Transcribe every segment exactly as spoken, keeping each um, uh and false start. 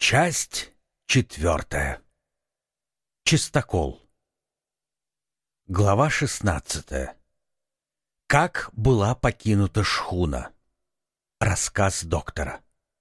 Часть четвертая. Чистокол. Глава шестнадцатая. Как была покинута шхуна. Рассказ доктора.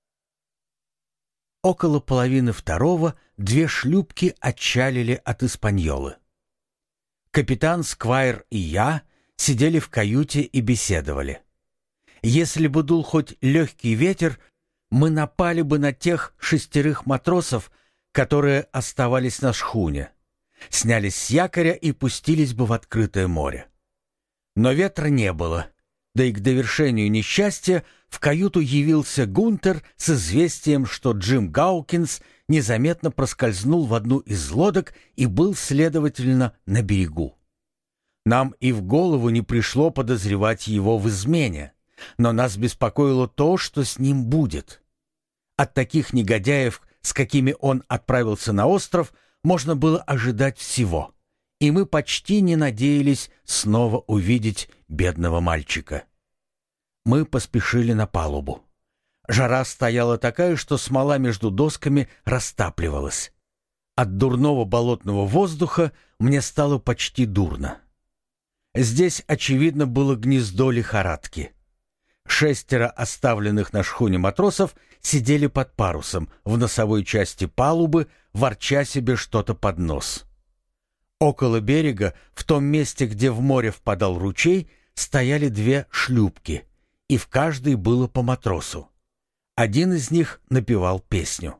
Около половины второго две шлюпки отчалили от Испаньолы. Капитан Сквайр и я сидели в каюте и беседовали. Если бы дул хоть легкий ветер, мы напали бы на тех шестерых матросов, которые оставались на шхуне, снялись с якоря и пустились бы в открытое море. Но ветра не было, да и к довершению несчастья в каюту явился Гунтер с известием, что Джим Гаукинс незаметно проскользнул в одну из лодок и был, следовательно, на берегу. Нам и в голову не пришло подозревать его в измене, но нас беспокоило то, что с ним будет. От таких негодяев, с какими он отправился на остров, можно было ожидать всего, и мы почти не надеялись снова увидеть бедного мальчика. Мы поспешили на палубу. Жара стояла такая, что смола между досками растапливалась. От дурного болотного воздуха мне стало почти дурно. Здесь, очевидно, было гнездо лихорадки. Шестеро оставленных на шхуне матросов сидели под парусом в носовой части палубы, ворча себе что-то под нос. Около берега, в том месте, где в море впадал ручей, стояли две шлюпки, и в каждой было по матросу. Один из них напевал песню.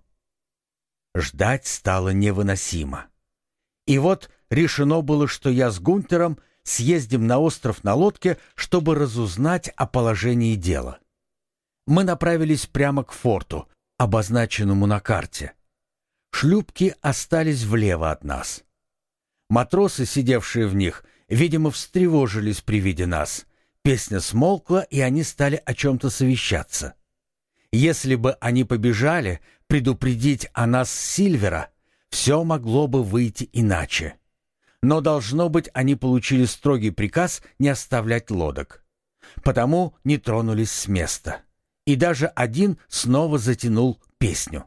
Ждать стало невыносимо. И вот решено было, что я с Гунтером съездим на остров на лодке, чтобы разузнать о положении дела. Мы направились прямо к форту, обозначенному на карте. Шлюпки остались влево от нас. Матросы, сидевшие в них, видимо, встревожились при виде нас. Песня смолкла, и они стали о чем-то совещаться. Если бы они побежали предупредить о нас с Сильвера, все могло бы выйти иначе. Но, должно быть, они получили строгий приказ не оставлять лодок. Потому не тронулись с места. И даже один снова затянул песню.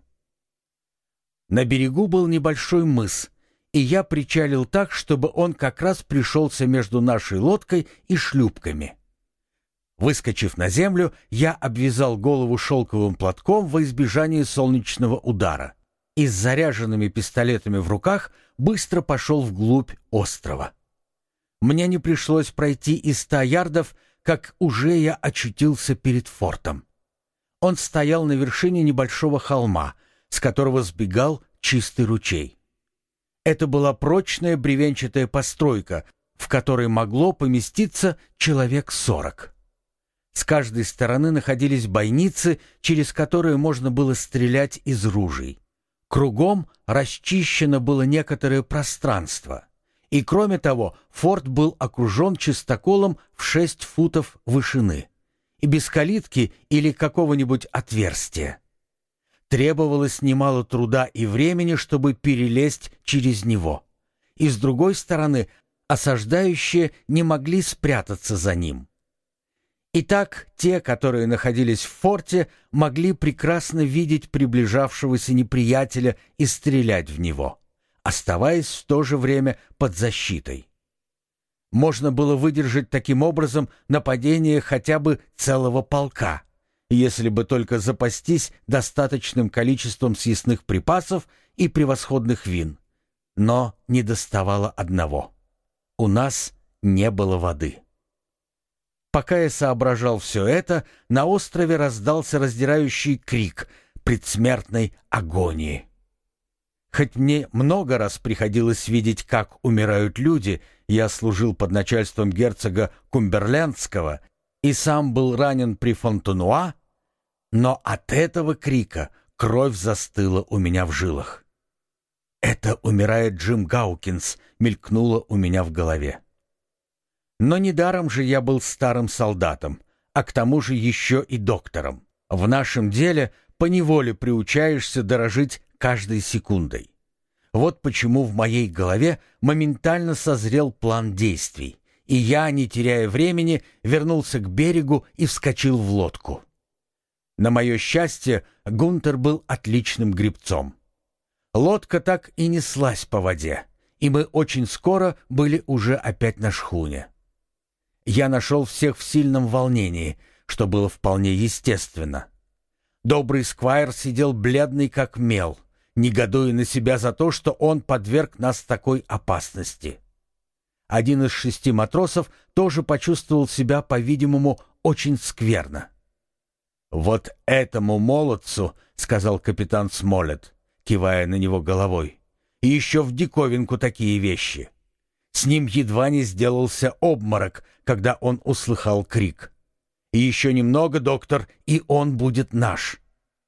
На берегу был небольшой мыс, и я причалил так, чтобы он как раз пришелся между нашей лодкой и шлюпками. Выскочив на землю, я обвязал голову шелковым платком во избежание солнечного удара и с заряженными пистолетами в руках быстро пошел вглубь острова. Мне не пришлось пройти и ста ярдов, как уже я очутился перед фортом. Он стоял на вершине небольшого холма, с которого сбегал чистый ручей. Это была прочная бревенчатая постройка, в которой могло поместиться человек сорок. С каждой стороны находились бойницы, через которые можно было стрелять из ружей. Кругом расчищено было некоторое пространство, и, кроме того, форт был окружен чистоколом в шесть футов вышины и без калитки или какого-нибудь отверстия. Требовалось немало труда и времени, чтобы перелезть через него, и, с другой стороны, осаждающие не могли спрятаться за ним. Итак, те, которые находились в форте, могли прекрасно видеть приближавшегося неприятеля и стрелять в него, оставаясь в то же время под защитой. Можно было выдержать таким образом нападение хотя бы целого полка, если бы только запастись достаточным количеством съестных припасов и превосходных вин. Но недоставало одного. У нас не было воды. Пока я соображал все это, на острове раздался раздирающий крик предсмертной агонии. Хоть мне много раз приходилось видеть, как умирают люди, я служил под начальством герцога Кумберлендского и сам был ранен при Фонтенуа, но от этого крика кровь застыла у меня в жилах. «Это умирает Джим Гаукинс», мелькнуло у меня в голове. Но недаром же я был старым солдатом, а к тому же еще и доктором. В нашем деле поневоле приучаешься дорожить каждой секундой. Вот почему в моей голове моментально созрел план действий, и я, не теряя времени, вернулся к берегу и вскочил в лодку. На мое счастье, Гунтер был отличным гребцом. Лодка так и неслась по воде, и мы очень скоро были уже опять на шхуне. Я нашел всех в сильном волнении, что было вполне естественно. Добрый сквайр сидел бледный как мел, негодуя на себя за то, что он подверг нас такой опасности. Один из шести матросов тоже почувствовал себя, по-видимому, очень скверно. «Вот этому молодцу, — сказал капитан Смолетт, кивая на него головой, — и еще в диковинку такие вещи. С ним едва не сделался обморок, когда он услыхал крик. И еще немного, доктор, и он будет наш».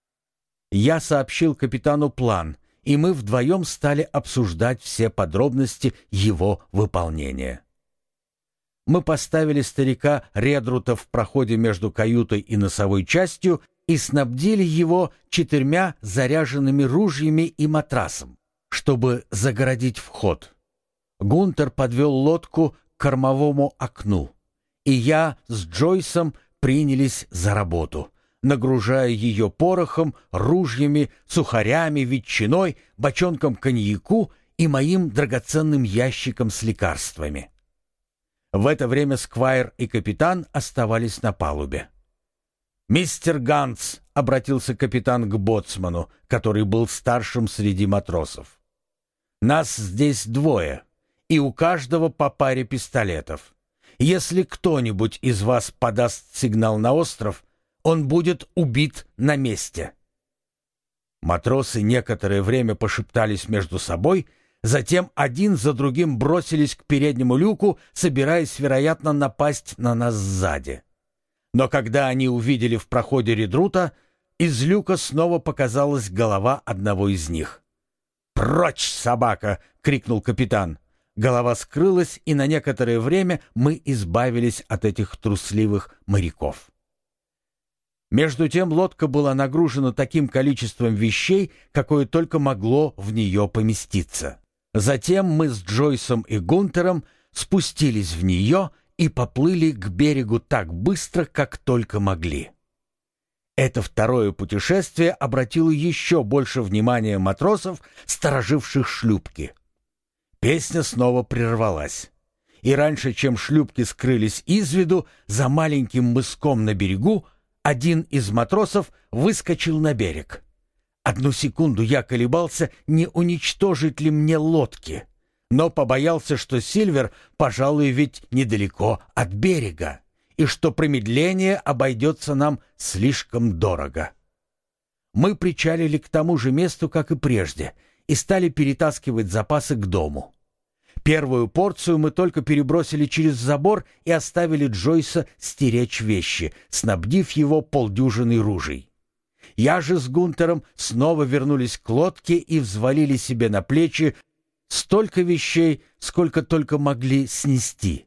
Я сообщил капитану план, и мы вдвоем стали обсуждать все подробности его выполнения. Мы поставили старика Редрута в проходе между каютой и носовой частью и снабдили его четырьмя заряженными ружьями и матрасом, чтобы загородить вход. Гунтер подвел лодку к кормовому окну, и я с Джойсом принялись за работу, нагружая ее порохом, ружьями, сухарями, ветчиной, бочонком коньяку и моим драгоценным ящиком с лекарствами. В это время сквайр и капитан оставались на палубе. «Мистер Ганс», — обратился капитан к боцману, который был старшим среди матросов, — «нас здесь двое, и у каждого по паре пистолетов. Если кто-нибудь из вас подаст сигнал на остров, он будет убит на месте». Матросы некоторое время пошептались между собой. Затем один за другим бросились к переднему люку, собираясь, вероятно, напасть на нас сзади. Но когда они увидели в проходе Редрута, из люка снова показалась голова одного из них. «Прочь, собака!» — крикнул капитан. Голова скрылась, и на некоторое время мы избавились от этих трусливых моряков. Между тем лодка была нагружена таким количеством вещей, какое только могло в нее поместиться. Затем мы с Джойсом и Гунтером спустились в нее и поплыли к берегу так быстро, как только могли. Это второе путешествие обратило еще больше внимания матросов, стороживших шлюпки. Песня снова прервалась, и раньше, чем шлюпки скрылись из виду, за маленьким мыском на берегу один из матросов выскочил на берег. Одну секунду я колебался, не уничтожить ли мне лодки, но побоялся, что Сильвер, пожалуй, ведь недалеко от берега, и что промедление обойдется нам слишком дорого. Мы причалили к тому же месту, как и прежде, и стали перетаскивать запасы к дому. Первую порцию мы только перебросили через забор и оставили Джойса стеречь вещи, снабдив его полдюжиной ружей. Я же с Гунтером снова вернулись к лодке и взвалили себе на плечи столько вещей, сколько только могли снести.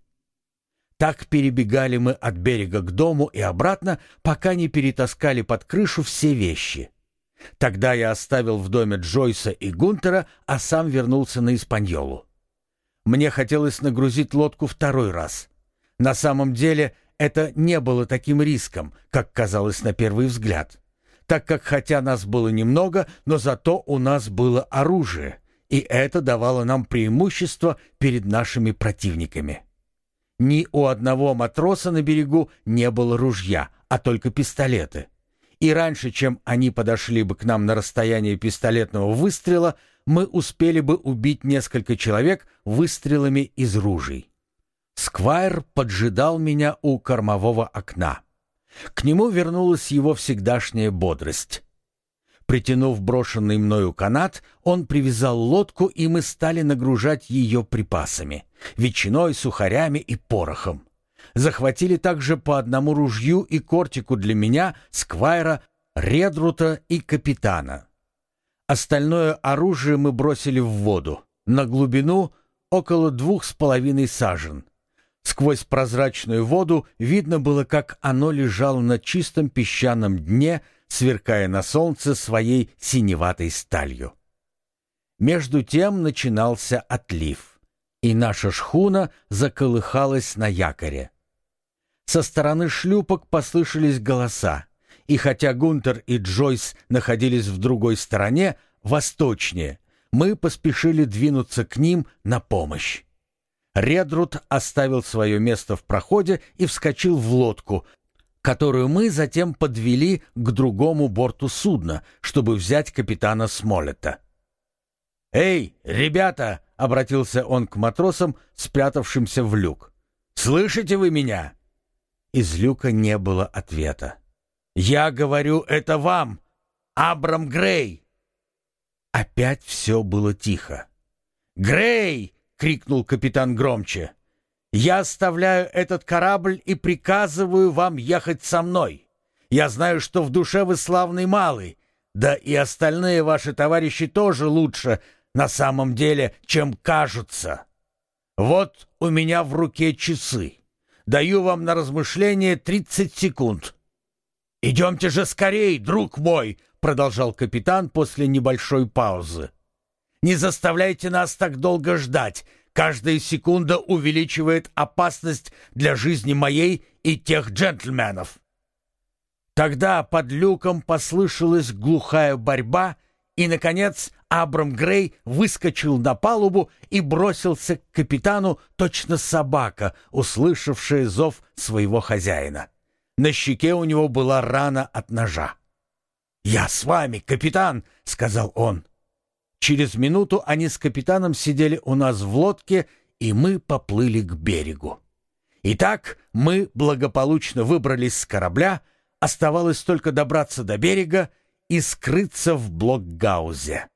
Так перебегали мы от берега к дому и обратно, пока не перетаскали под крышу все вещи. Тогда я оставил в доме Джойса и Гунтера, а сам вернулся на Испаньолу. Мне хотелось нагрузить лодку второй раз. На самом деле это не было таким риском, как казалось на первый взгляд, так как хотя нас было немного, но зато у нас было оружие, и это давало нам преимущество перед нашими противниками. Ни у одного матроса на берегу не было ружья, а только пистолеты. И раньше, чем они подошли бы к нам на расстояние пистолетного выстрела, мы успели бы убить несколько человек выстрелами из ружей. Сквайр поджидал меня у кормового окна. К нему вернулась его всегдашняя бодрость. Притянув брошенный мною канат, он привязал лодку, и мы стали нагружать ее припасами, ветчиной, сухарями и порохом. Захватили также по одному ружью и кортику для меня, сквайра, Редрута и капитана. Остальное оружие мы бросили в воду, на глубину около двух с половиной сажен. Сквозь прозрачную воду видно было, как оно лежало на чистом песчаном дне, сверкая на солнце своей синеватой сталью. Между тем начинался отлив, и наша шхуна заколыхалась на якоре. Со стороны шлюпок послышались голоса, И хотя Гунтер и Джойс находились в другой стороне, восточнее, мы поспешили двинуться к ним на помощь. Редруд оставил свое место в проходе и вскочил в лодку, которую мы затем подвели к другому борту судна, чтобы взять капитана Смолетта. «Эй, ребята!» — обратился он к матросам, спрятавшимся в люк. «Слышите вы меня?» Из люка не было ответа. «Я говорю это вам, Абрам Грей!» Опять все было тихо. «Грей!» — крикнул капитан громче. «Я оставляю этот корабль и приказываю вам ехать со мной. Я знаю, что в душе вы славный малый, да и остальные ваши товарищи тоже лучше на самом деле, чем кажутся. Вот у меня в руке часы. Даю вам на размышление тридцать секунд». «Идемте же скорей, друг мой!» — продолжал капитан после небольшой паузы. «Не заставляйте нас так долго ждать. Каждая секунда увеличивает опасность для жизни моей и тех джентльменов». Тогда под люком послышалась глухая борьба, и, наконец, Абрам Грей выскочил на палубу и бросился к капитану, точно собака, услышавшая зов своего хозяина. На щеке у него была рана от ножа. «Я с вами, капитан!» — сказал он. Через минуту они с капитаном сидели у нас в лодке, и мы поплыли к берегу. Итак, мы благополучно выбрались с корабля, оставалось только добраться до берега и скрыться в Блокгаузе.